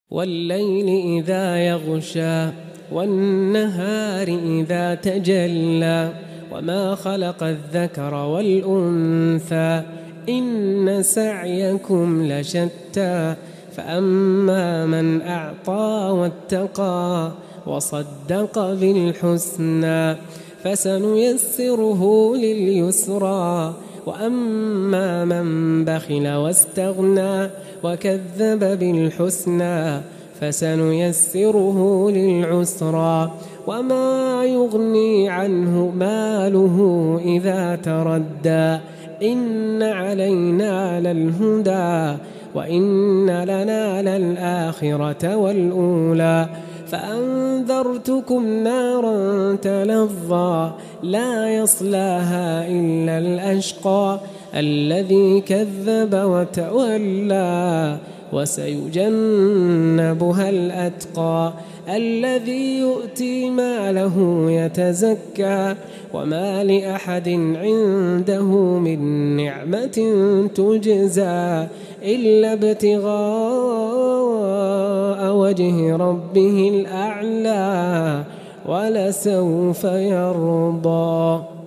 والليل إذا يغشى والنهار إذا تجلى وما خلق الذكر والأنثى إن سعيكم لشتى فأما من أعطى واتقى وصدق بالحسنى فسنيسره لليسرى وأما من بخل واستغنى وكذب بالحسنى فسنيسره للعسرى وما يغني عنه ماله إذا تردى إن علينا للهدى وإن لنا للآخرة والأولى فأنذرتكم نارا تلظى لا يصلاها إلا الأشقى الذي كذب وتولى وسيجنبها الأتقى الذي يؤتي ماله يتزكى وما لأحد عنده من نعمة تجزى إلا ابتغاء وجه ربه الأعلى ولسوف يرضى.